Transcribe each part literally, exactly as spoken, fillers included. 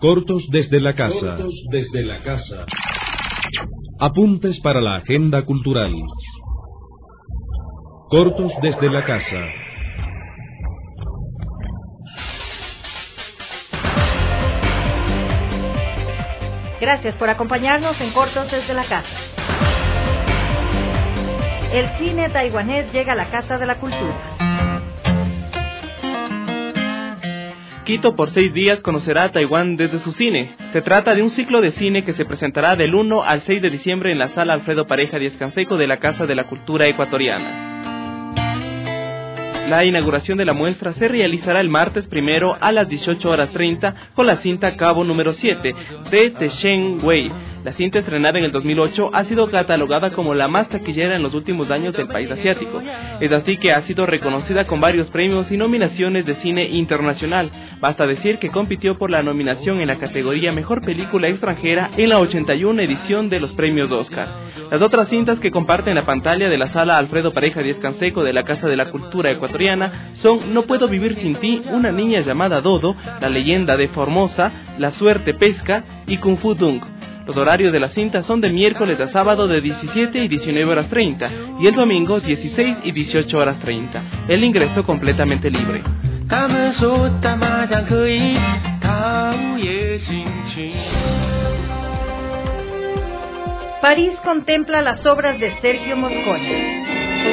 Cortos desde la casa. Cortos desde la casa. Apuntes para la agenda cultural. Cortos desde la casa. Gracias por acompañarnos en Cortos desde la casa. El cine taiwanés llega a la Casa de la Cultura. Quito por seis días conocerá a Taiwán desde su cine. Se trata de un ciclo de cine que se presentará del uno al seis de diciembre en la Sala Alfredo Pareja Díaz Canseco de la Casa de la Cultura Ecuatoriana. La inauguración de la muestra se realizará el martes primero a las dieciocho horas treinta con la cinta Cabo número siete de Teshen Wei. La cinta, estrenada en el dos mil ocho, ha sido catalogada como la más taquillera en los últimos años del país asiático. Es así que ha sido reconocida con varios premios y nominaciones de cine internacional. Basta decir que compitió por la nominación en la categoría Mejor Película Extranjera en la ochenta y una edición de los premios Oscar. Las otras cintas que comparten la pantalla de la Sala Alfredo Pareja Díaz Canseco de la Casa de la Cultura Ecuatoriana son No Puedo Vivir Sin Ti, Una Niña Llamada Dodo, La Leyenda de Formosa, La Suerte Pesca y Kung Fu Dung. Los horarios de la cinta son de miércoles a sábado de diecisiete y diecinueve horas treinta y el domingo dieciséis y dieciocho horas treinta. El ingreso completamente libre. París contempla las obras de Sergio Moscona.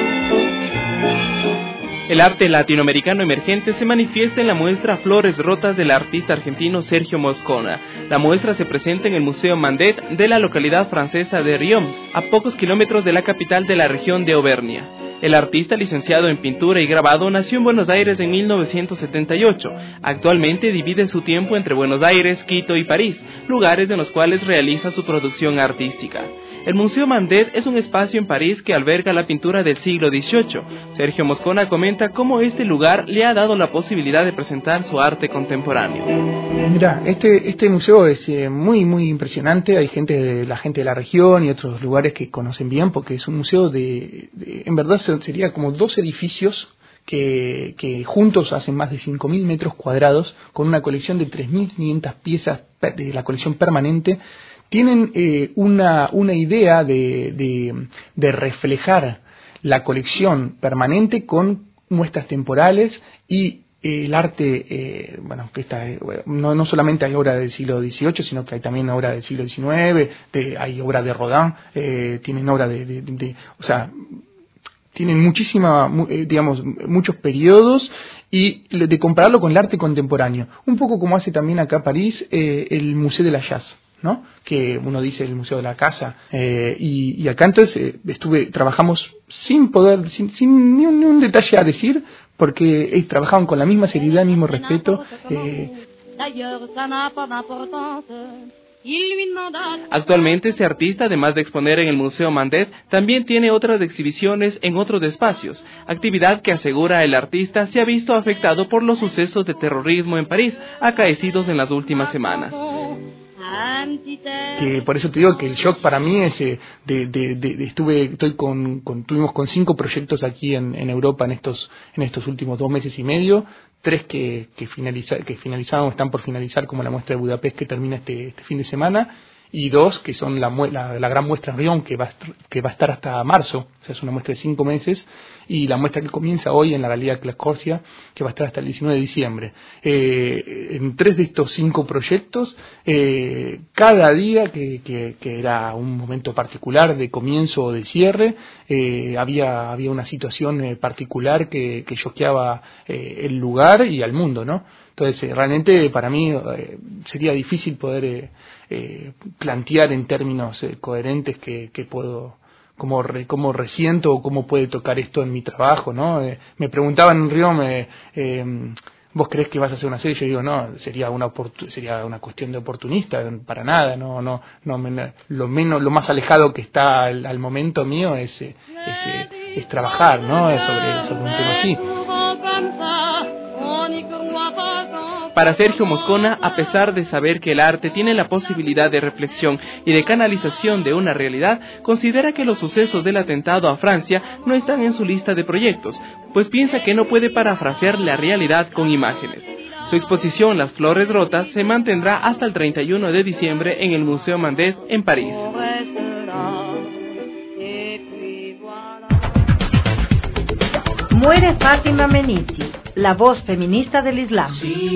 El arte latinoamericano emergente se manifiesta en la muestra Flores Rotas del artista argentino Sergio Moscona. La muestra se presenta en el Museo Mandet de la localidad francesa de Riom, a pocos kilómetros de la capital de la región de Auvernia. El artista, licenciado en pintura y grabado, nació en Buenos Aires en mil novecientos setenta y ocho. Actualmente divide su tiempo entre Buenos Aires, Quito y París, lugares en los cuales realiza su producción artística. El Museo Mandet es un espacio en París que alberga la pintura del siglo dieciocho. Sergio Moscona comenta cómo este lugar le ha dado la posibilidad de presentar su arte contemporáneo. Mira, este, este museo es eh, muy, muy impresionante. Hay gente, de, la gente de la región y otros lugares que conocen bien, porque es un museo de, de en verdad sería como dos edificios que, que juntos hacen más de cinco mil metros cuadrados, con una colección de tres mil quinientas piezas de la colección permanente. Tienen eh, una, una idea de, de, de reflejar la colección permanente con muestras temporales y eh, el arte, eh, bueno, que está, eh, no, no solamente hay obras del siglo dieciocho, sino que hay también obras del siglo diecinueve, de, hay obras de Rodin, eh, tienen obras de, de, de, de, o sea, tienen muchísima, eh, digamos, muchos periodos, y de compararlo con el arte contemporáneo, un poco como hace también acá París eh, el Museo de la Jazz, ¿no? Que uno dice el Museo de la Casa, eh, y, y acá entonces eh, estuve, trabajamos sin poder, sin, sin ni, un, ni un detalle a decir, porque eh, trabajaban con la misma seriedad, el mismo respeto. Eh. Actualmente este artista, además de exponer en el Museo Mandet, también tiene otras exhibiciones en otros espacios, actividad que, asegura el artista, se ha visto afectado por los sucesos de terrorismo en París acaecidos en las últimas semanas. Que por eso te digo que el shock para mí es eh, de, de, de, de estuve estoy con, con tuvimos con cinco proyectos aquí en, en Europa en estos en estos últimos dos meses y medio, tres que que finaliza, que finalizaron, están por finalizar, como la muestra de Budapest que termina este, este fin de semana, y dos que son la, la, la gran muestra en Riom, que va, que va a estar hasta marzo, o sea, es una muestra de cinco meses, y la muestra que comienza hoy en la Galería Clascorsia, que va a estar hasta el diecinueve de diciembre. Eh, en tres de estos cinco proyectos, eh, cada día, que, que, que era un momento particular de comienzo o de cierre, eh, había, había una situación eh, particular que, que choqueaba eh, el lugar y al mundo, ¿no? Entonces, eh, realmente para mí eh, sería difícil poder eh, eh, plantear en términos eh, coherentes que, que puedo, cómo, re, cómo resiento o cómo puede tocar esto en mi trabajo, ¿no? Eh, me preguntaban en Río, me, eh, ¿vos crees que vas a hacer una serie? Yo digo, no, sería una oportu- sería una cuestión de oportunista, para nada, no, no, no, me, lo menos, lo más alejado que está al, al momento mío es, es, es, es trabajar, ¿no? Sobre, sobre un tema así. Para Sergio Moscona, a pesar de saber que el arte tiene la posibilidad de reflexión y de canalización de una realidad, considera que los sucesos del atentado a Francia no están en su lista de proyectos, pues piensa que no puede parafrasear la realidad con imágenes. Su exposición Las Flores Rotas se mantendrá hasta el treinta y uno de diciembre en el Museo Mandet en París. Muere Fátima Mernissi, la voz feminista del Islam.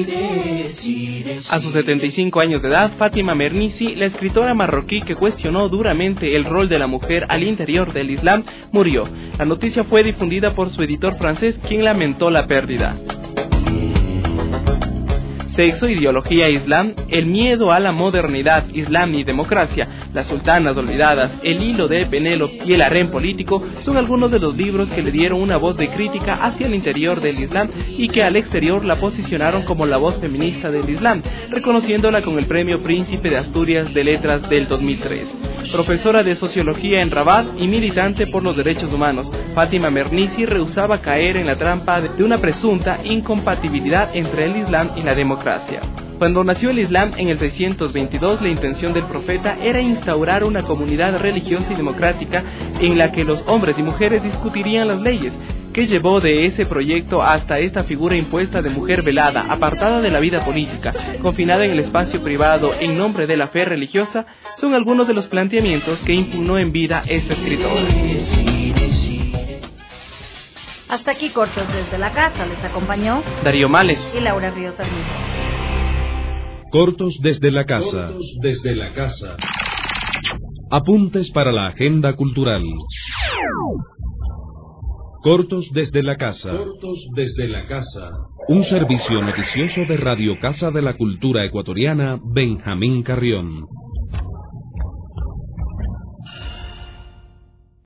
A sus setenta y cinco años de edad, Fátima Mernissi, la escritora marroquí que cuestionó duramente el rol de la mujer al interior del Islam, murió. La noticia fue difundida por su editor francés, quien lamentó la pérdida. Sexo, ideología, Islam, el miedo a la modernidad, Islam y democracia, las sultanas olvidadas, el hilo de Penélope y el harén político son algunos de los libros que le dieron una voz de crítica hacia el interior del Islam y que al exterior la posicionaron como la voz feminista del Islam, reconociéndola con el Premio Príncipe de Asturias de Letras del dos mil tres. Profesora de Sociología en Rabat y militante por los derechos humanos, Fátima Mernissi rehusaba caer en la trampa de una presunta incompatibilidad entre el Islam y la democracia. Cuando nació el Islam en el seiscientos veintidós, la intención del profeta era instaurar una comunidad religiosa y democrática en la que los hombres y mujeres discutirían las leyes. ¿Qué llevó de ese proyecto hasta esta figura impuesta de mujer velada, apartada de la vida política, confinada en el espacio privado en nombre de la fe religiosa? Son algunos de los planteamientos que impugnó en vida esta escritora. Hasta aquí Cortos desde la Casa. Les acompañó Darío Males y Laura Ríos Armijo. Cortos desde la Casa. Cortos desde la Casa. Apuntes para la agenda cultural. Cortos desde la Casa. Cortos desde la Casa. Un servicio noticioso de Radio Casa de la Cultura Ecuatoriana, Benjamín Carrión.